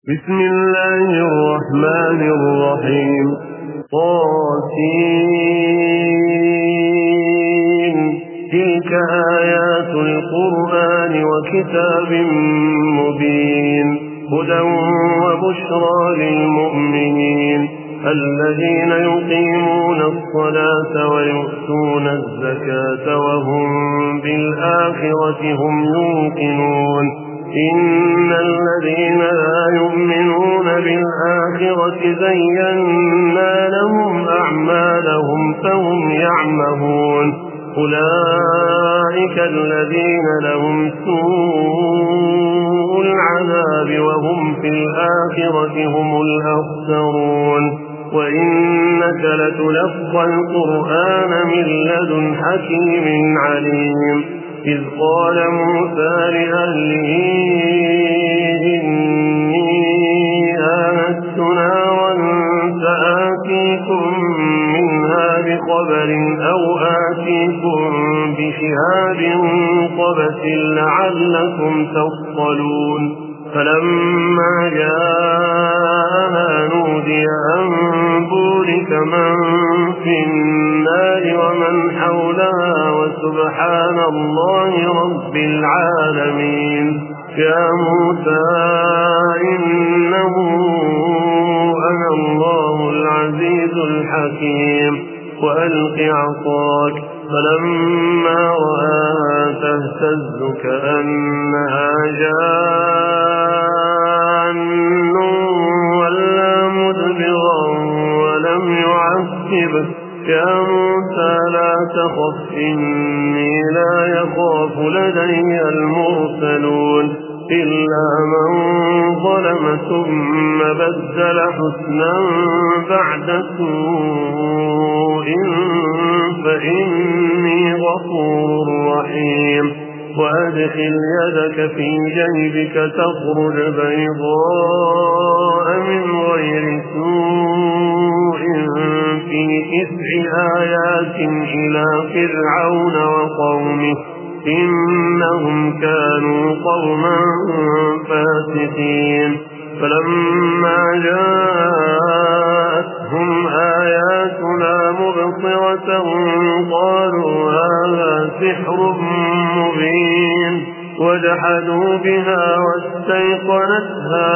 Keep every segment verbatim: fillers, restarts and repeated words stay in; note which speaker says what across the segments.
Speaker 1: بسم الله الرحمن الرحيم. طاسين تلك آيات القرآن وكتاب مبين هدى وبشرى للمؤمنين الذين يقيمون الصلاة ويؤتون الزكاة وهم بالآخرة هم يوقنون إن الذين لا يؤمنون بالآخرة زينا لهم أعمالهم فهم يعمهون أولئك الذين لهم سوء العذاب وهم في الآخرة هم الأخسرون وإنك لتلقى القرآن من لدن حكيم عليم إذ قال موسى لأهله إني آنست نارا سآتيكم منها بخبر أو آتيكم بشهاب قبس لعلكم تصطلون فلما جاءها نودي أن بورك من في النار ومن حولها وسبحان الله رب العالمين يا موسى إنه أنا الله العزيز الحكيم وألق عصاك فلما رآها تهتز كأنها جان ولا مدبرا ولم يعقب يا موسى لا تخف إني لا يخاف لدي المرسلون إلا من ظلم ثم بدل حسنا بعد سوء فإني غفور رحيم وأدخل يدك في جيبك تخرج بيضاء من غير سوء في تسع آيات إلى فرعون وقومه إنهم كانوا قوما فاسقين فلما جاءتهم آياتنا مبصرة قالوا هذا سحر مبين وجحدوا بها واستيقنتها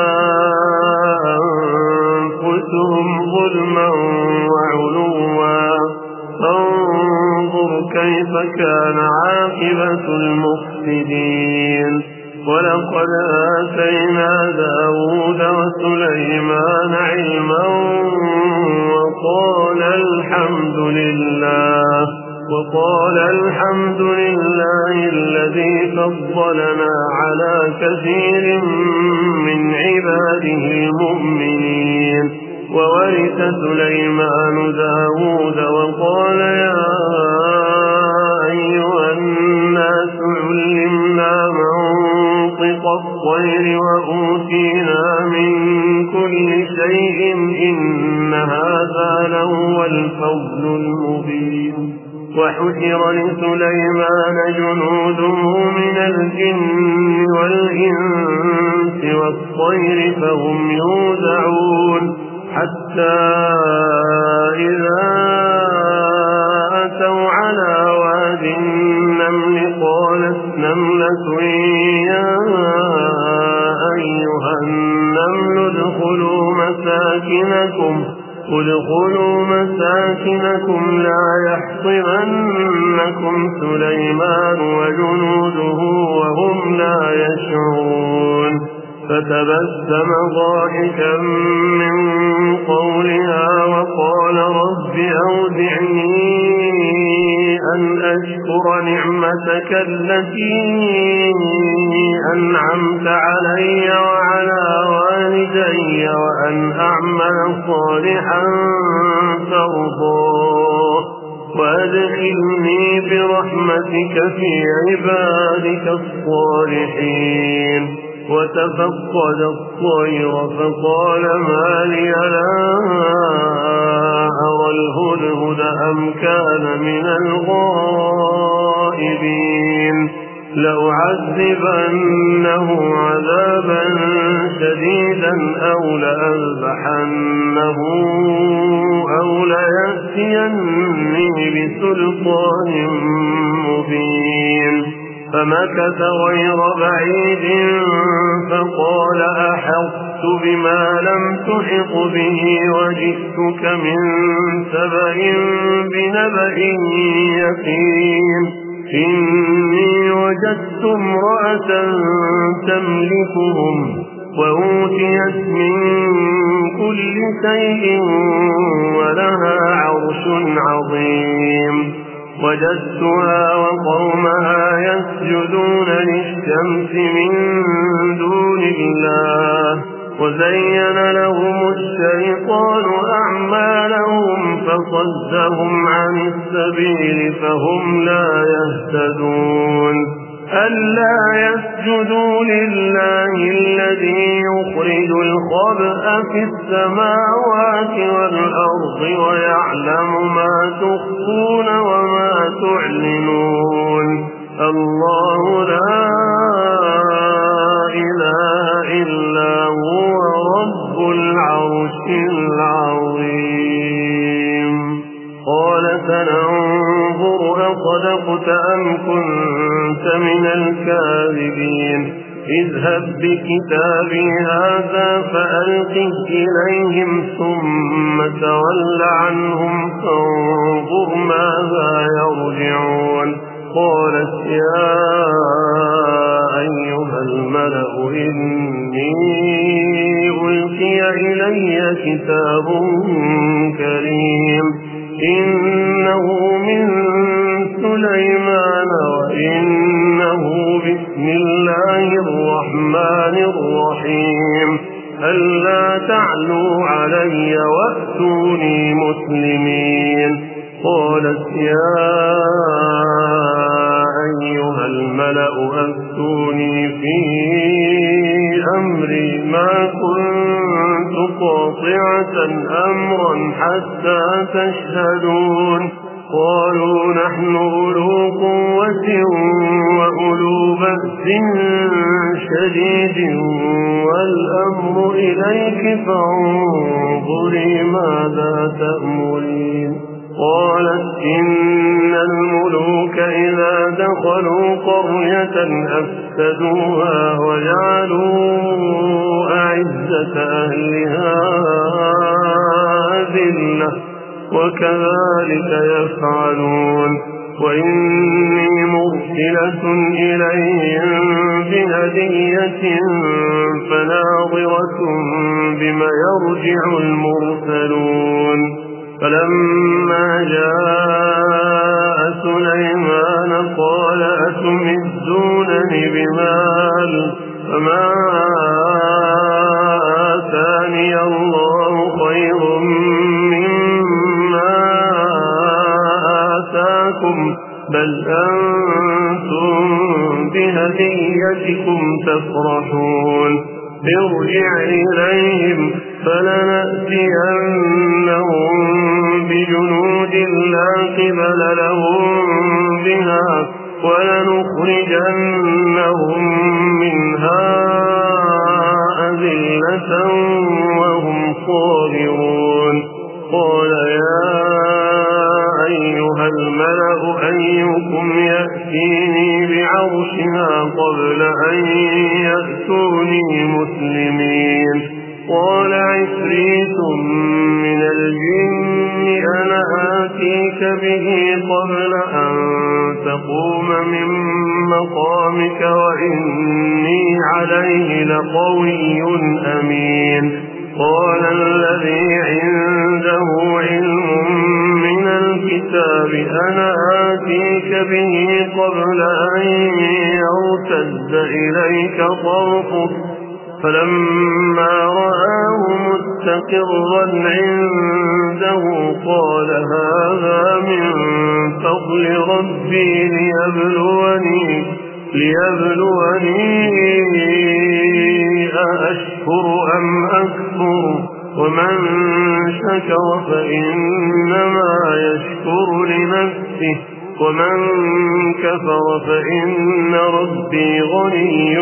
Speaker 1: أنفسهم ظلما وعلوا فانظر كيف كان عاقبة المفسدين ولقد آتينا داود وسليمان علما وقال الحمد لله وقال الحمد لله الذي فضلنا على كثير من عباده المؤمنين وورث سليمان داود وقال يا أيها الناس علمنا منطق الطير وأوتينا من كل شيء إن هذا لهو الفضل المبين وحشر لسليمان جنوده من الجن والإنس والطير فهم يوزعون حتى إذا أتوا على واد النمل قالت نملة يا أيها النمل ادخلوا مساكنكم ادخلوا مساكنكم لا يحطمنكم سليمان وجنوده وهم لا يشعرون فتبسم ضاحكا من قولها وقال رب أودعني أن أشكر نعمتك التي أنعمت علي وعلى والدي وأن أعمل صالحا ترضاه وأدخلني برحمتك في عبادك الصالحين وتفقد الطير فقال ما لي لا أرى الهدهد أم كان من الغائبين لأعذبنه عذابا شديدا أو لأذبحنه أو ليأتيني بسلطان مبين. فمكث غير بعيد فقال أحطت بما لم تحط به وجئتك من سبأ بنبأ يقين. إني وجدت امرأة تملكهم وأوتيت من كل شيء ولها عرش عظيم. وجدتها وقومها يسجدون للشمس من دون الله وزين لهم الشيطان أعمالهم فصدهم عن السبيل فهم لا يهتدون. ألا يسجدوا لله الذي يخرج الخبأ في السماوات والأرض ويعلم ما تخفون وما تعلنون. الله لا إله إلا هو رب العرش العظيم. قال سننظر أصدقت أم كنت من الكاذبين. اذهب بكتابي هذا فألقه إليهم ثم تول عنهم فانظر ماذا يرجعون. قالت يا أيها الملأ إني ألقي إلي كتاب كريم إنه من سليمان وإنه بسم الله الرحمن الرحيم. ألا تعلوا علي وأتوني مسلمين. قالت يا أيها الملأ أفتوني في أمري ما كنت قاطعة أمرا حتى تشهدون. قالوا نحن أولو قوة وأولو بأس شديد والأمر إليك فانظري ماذا تأمرين. قالت إن الملوك إذا دخلوا قرية أفسدوها وجعلوا أعزة أهلها أذلة وكذلك يفعلون. وإني مرسلة إليهم بهدية فناظرة بما يرجع المرسلون. فلما جاء سليمان قال أتمدونني بمال فما آتاني الله خير مما آتاكم بل أنتم بهديتكم تفرحون. ارجع إليهم فلنأتينهم بجنود لا قبل لهم بها ولنخرجنهم منها أذلة وهم صاغرون. قال يا أيها الملأ أيكم يأتيني بعرشها قبل أن يأتوني مسلمين. قال عفريت من الجن أنا آتيك به قبل أن تقوم من مقامك وإني عليه لقوي أمين. قال الذي عنده علم من الكتاب أنا آتيك به قبل أن يرتد إليك طرفك فلما رآه مستقرا عنده قال هذا من فضل ربي ليبلوني ليبلوني أأشكر أم أكفر ومن شكر فإنما يشكر لنفسه ومن كفر فإن ربي غني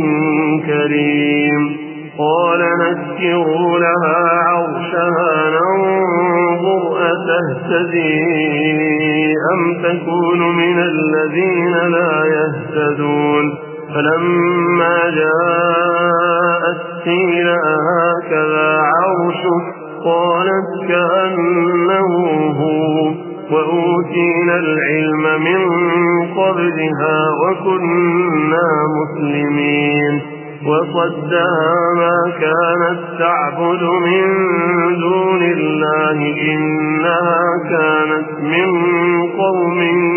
Speaker 1: كريم قال نكروا لها عرشها ننظر أتهتدي أم تكون من الذين لا يهتدون فلما جاءت قيل هكذا عرشك قالت كأنه هو وأوتينا العلم من قبلها وكنا مسلمين وصدها ما كانت تعبد من دون الله إنها كانت من قوم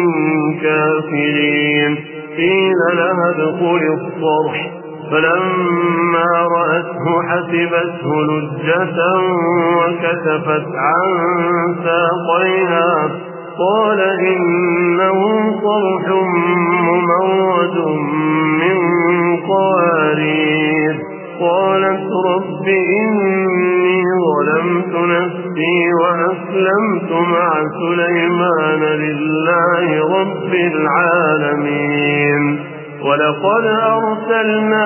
Speaker 1: كافرين قيل لها ادخل الصرح فلما رأته حسبته لجة وكشفت عن ساقيها قال إنه صرح ممرد من قوارير قالت رب إني ظلمت نفسي وأسلمت مع سليمان لله رب العالمين ولقد أرسلنا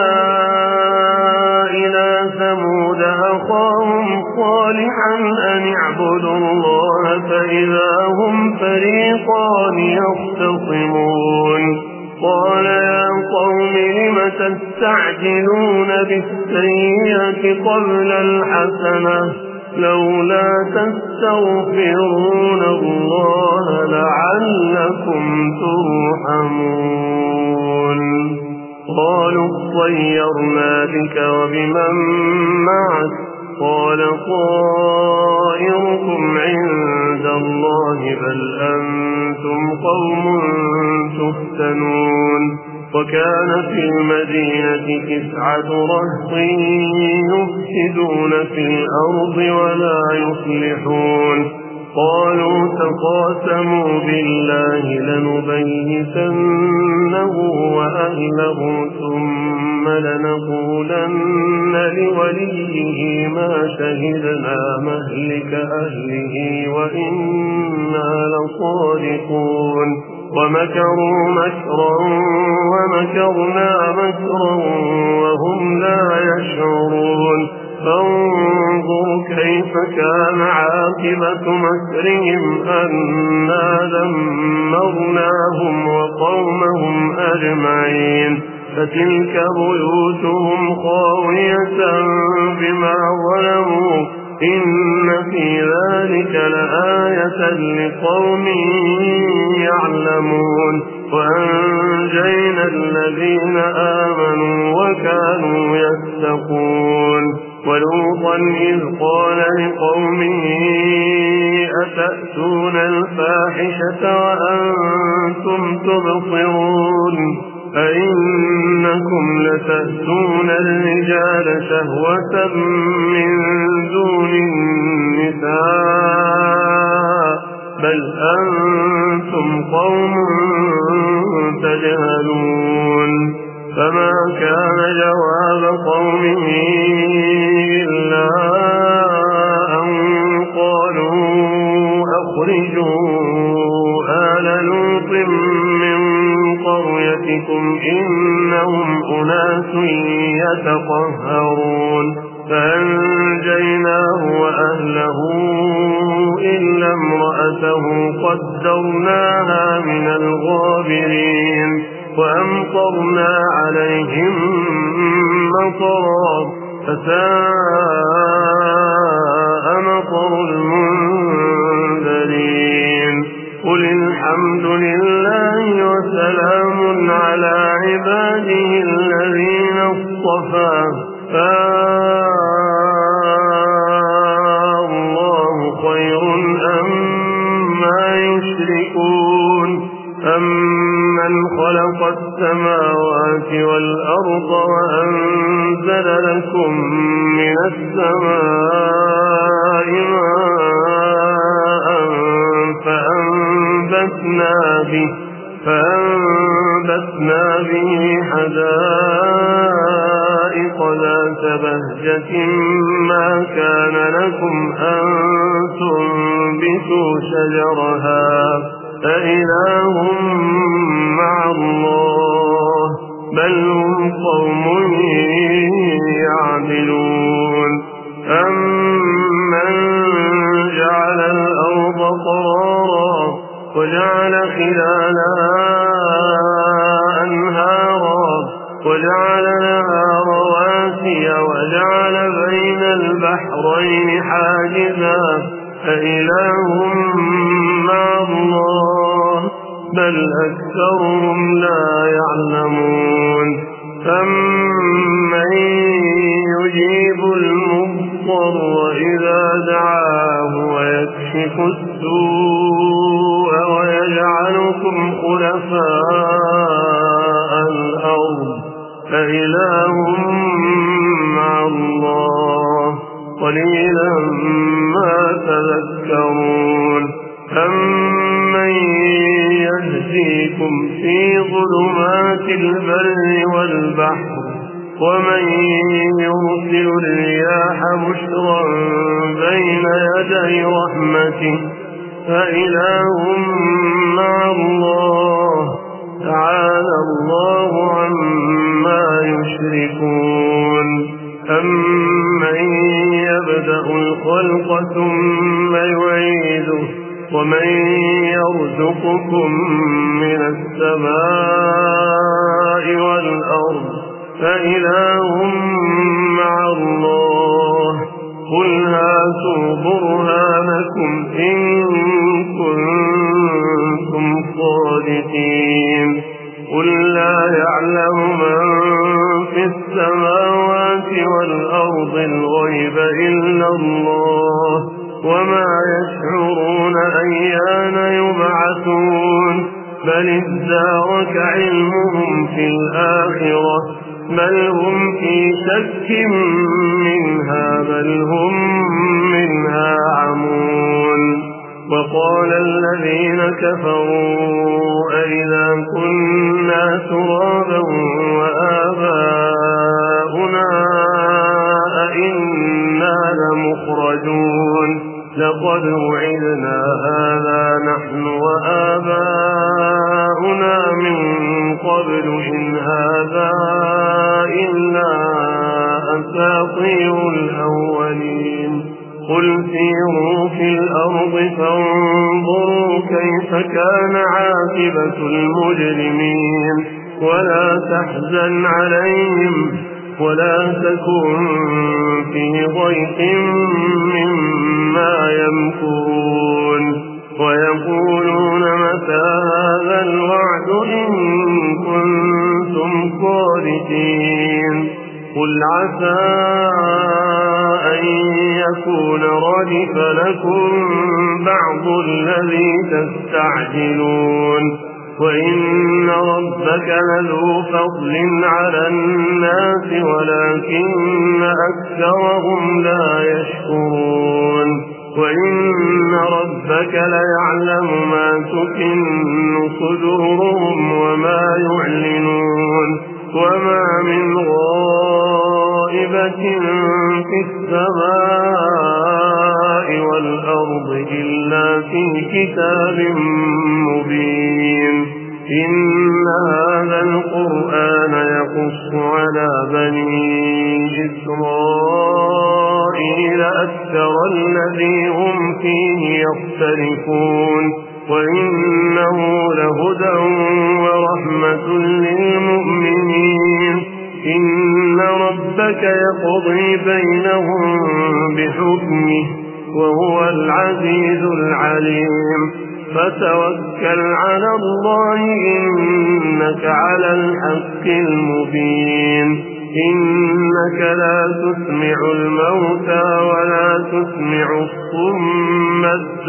Speaker 1: إلى ثمود أخاهم صالحا أن اعبدوا الله فإذا هم فريقان يختصمون قال يا قوم لم تستعجلون بالسيئة قبل الحسنة لولا تستغفرون الله لعلكم ترحمون قالوا اطيرنا بك وبمن معك قال طائركم عند الله بل أنتم قوم تفتنون وكان في المدينة تسعة رهط يفسدون في الأرض ولا يصلحون قالوا تقاسموا بالله لنبيتنه وأهله ثم لنقولن لوليه ما شهدنا مهلك أهله وإنا لصادقون ومكروا مكرا ومكرنا مكرا وهم لا يشعرون فانظر كيف كان عاقبة مكرهم أنا دمرناهم وقومهم أجمعين فتلك بيوتهم خاوية بما ظلموا إن في ذلك لآية لقوم يعلمون وأنجينا الذين آمنوا وكانوا يتقون ولوطا إذ قال لقومه أتأتون الفاحشة وأنتم تبصرون أئنكم لتأتون الرجال شهوة من دون النساء بل أنتم قوم تجهلون فما كان جواب قومه إلا أن قالوا أخرجوا آل لوط من قريتكم إنهم أناس يتطهرون فأنجيناه وأهله إلا امرأته قدرناها من الغابرين وأمطرنا عليهم مطرا فساء مطر المنذرين قل الحمد لله وسلام على عباده الذين اصطفى فالله خير أما يشركون أمن خلق السماوات والأرض وأنزل لكم من السماء ماء فأنبتنا به فأنبتنا به حدائق ذات بهجة ما كان لكم أن تنبتوا شجرها أإله مع الله بل هم قوم يعدلون أمن جعل الأرض قرارا وجعل خلالها أنهارا وجعل لها رواسي وجعل بين البحرين حاجزا أإله مع الله بل أكثرهم لا يعلمون أمن يجيب المضطر إذا دعاه ويكشف السوء ويجعلكم خلفاء الأرض أإله مع الله قليلا ما تذكرون أمن يهديكم في ظلمات البر والبحر ومن يرسل الرياح بشرا بين يدي رحمته فإله مع الله تعالى الله عما يشركون أمن يبدأ الخلق ثم يعيده ومن يرزقكم من السماء والأرض فإله مع الله قل هاتوا برهانكم إن كنتم صادقين قل لا يعلم من في السماوات والأرض الغيب إلا الله وما يشعرون أيان يبعثون بل ادارك علمهم في الآخرة بل هم في شك منها بل هم منها عمون وقال الذين كفروا أئذا كنا ترابا وآباؤنا أئنا لمخرجون لقد وعدنا هذا نحن وآباؤنا من قبل إن هذا إلا أساطير الأولين قل سيروا في الأرض فانظروا كيف كان عاقبة المجرمين ولا تحزن عليهم ولا تكن في ضيق مما يمكرون ويقولون متى هذا الوعد إن كنتم صادقين قل عسى أن يكون ردف لكم بعض الذي تستعجلون وإن ربك لذو فضل على الناس ولكن أكثرهم لا يشكرون وإن ربك ليعلم ما تكن صدورهم وما يعلنون وما من غائبة في السماء والأرض إلا في كتاب مبين إن هذا القرآن يقص على بني إسرائيل أكثر الذي هم فيه يختلفون وإنه لهدى ورحمة للمؤمنين إن ربك يقضي بينهم بحكمه وهو العزيز العليم فتوكل على الله إنك على الحق المبين إنك لا تسمع الموتى ولا تسمع الصم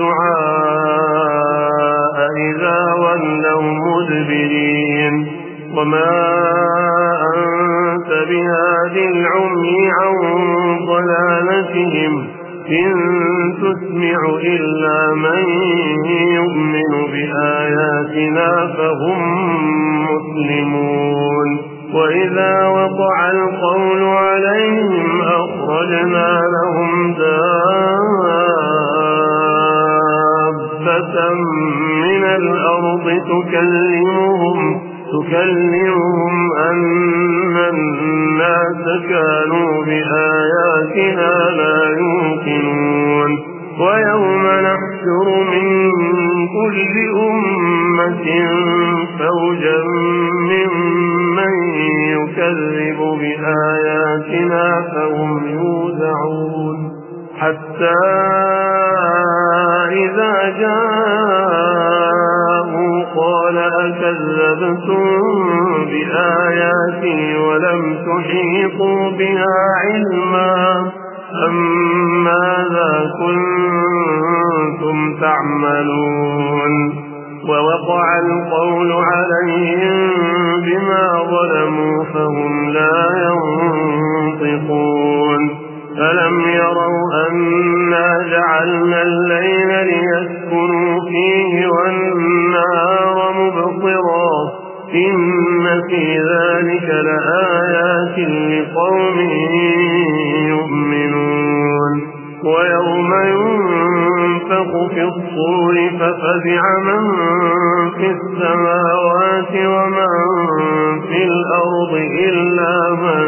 Speaker 1: الدعاء إذا ولوا مدبرين وما أنت بهاد العمي عن ضلالتهم إن تسمع إلا من يؤمن بآياتنا فهم مسلمون وإذا وقع القول عليهم أخرجنا لهم دابة من الأرض تكلمهم تكلمهم أن الناس كانوا بآياتنا لا يوقنون ويوم نحشر من كل أمة فوجا ممن يكذب بآياتنا فهم يوزعون حتى إذا جاءوا قال أكذبتم بآياتي ولم تحيطوا بها علما أم ماذا كنتم تعملون ووقع القول عليهم بما ظلموا فهم لا ينطقون ألم يروا أنا جعلنا الليل ليسكنوا فيه والنهار مبصرا إن في ذلك لآيات لقوم يؤمنون ويوم ينفخ في الصور ففزع من في السماوات ومن في الأرض إلا من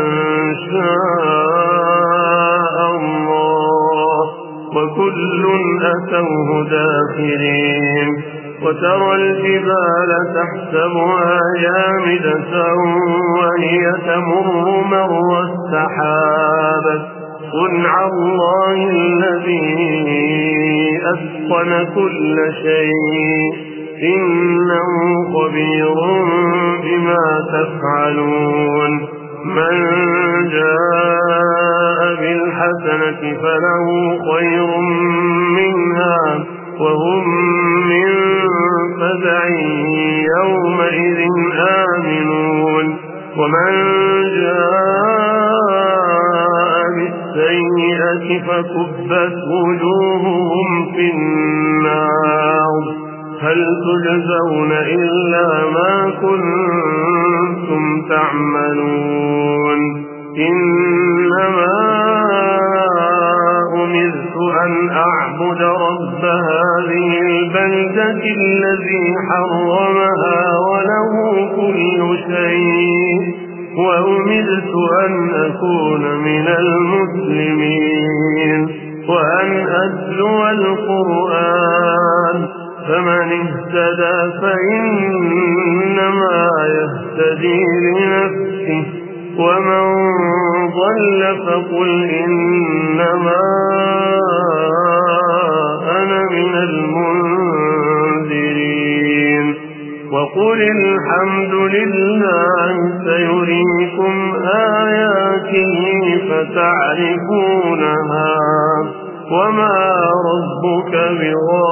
Speaker 1: شاء الله وكل أتوه داخرين وترى الجبال تحسبها جامدة وهي تمر مر السحاب صنع الله الذي أتقن كل شيء إنه خبير بما تفعلون من جاء بالحسنة فله خير منها وهم من فزع يومئذ آمنون ومن جاء بالسيئة فكبت وجوههم في النار هل تجزون إلا ما كنتم تعملون إنما أمرت أن أعبد رب هذه البلدة الذي حرمها وله كل شيء وأمرت أن أكون من المسلمين وأن أتلو القرآن فمن اهتدى فإنما يهتدي لنفسه ومن ضل فقل إنما أنا من المنذرين وقل الحمد لله سيريكم آياته فتعرفونها وما ربك بغافل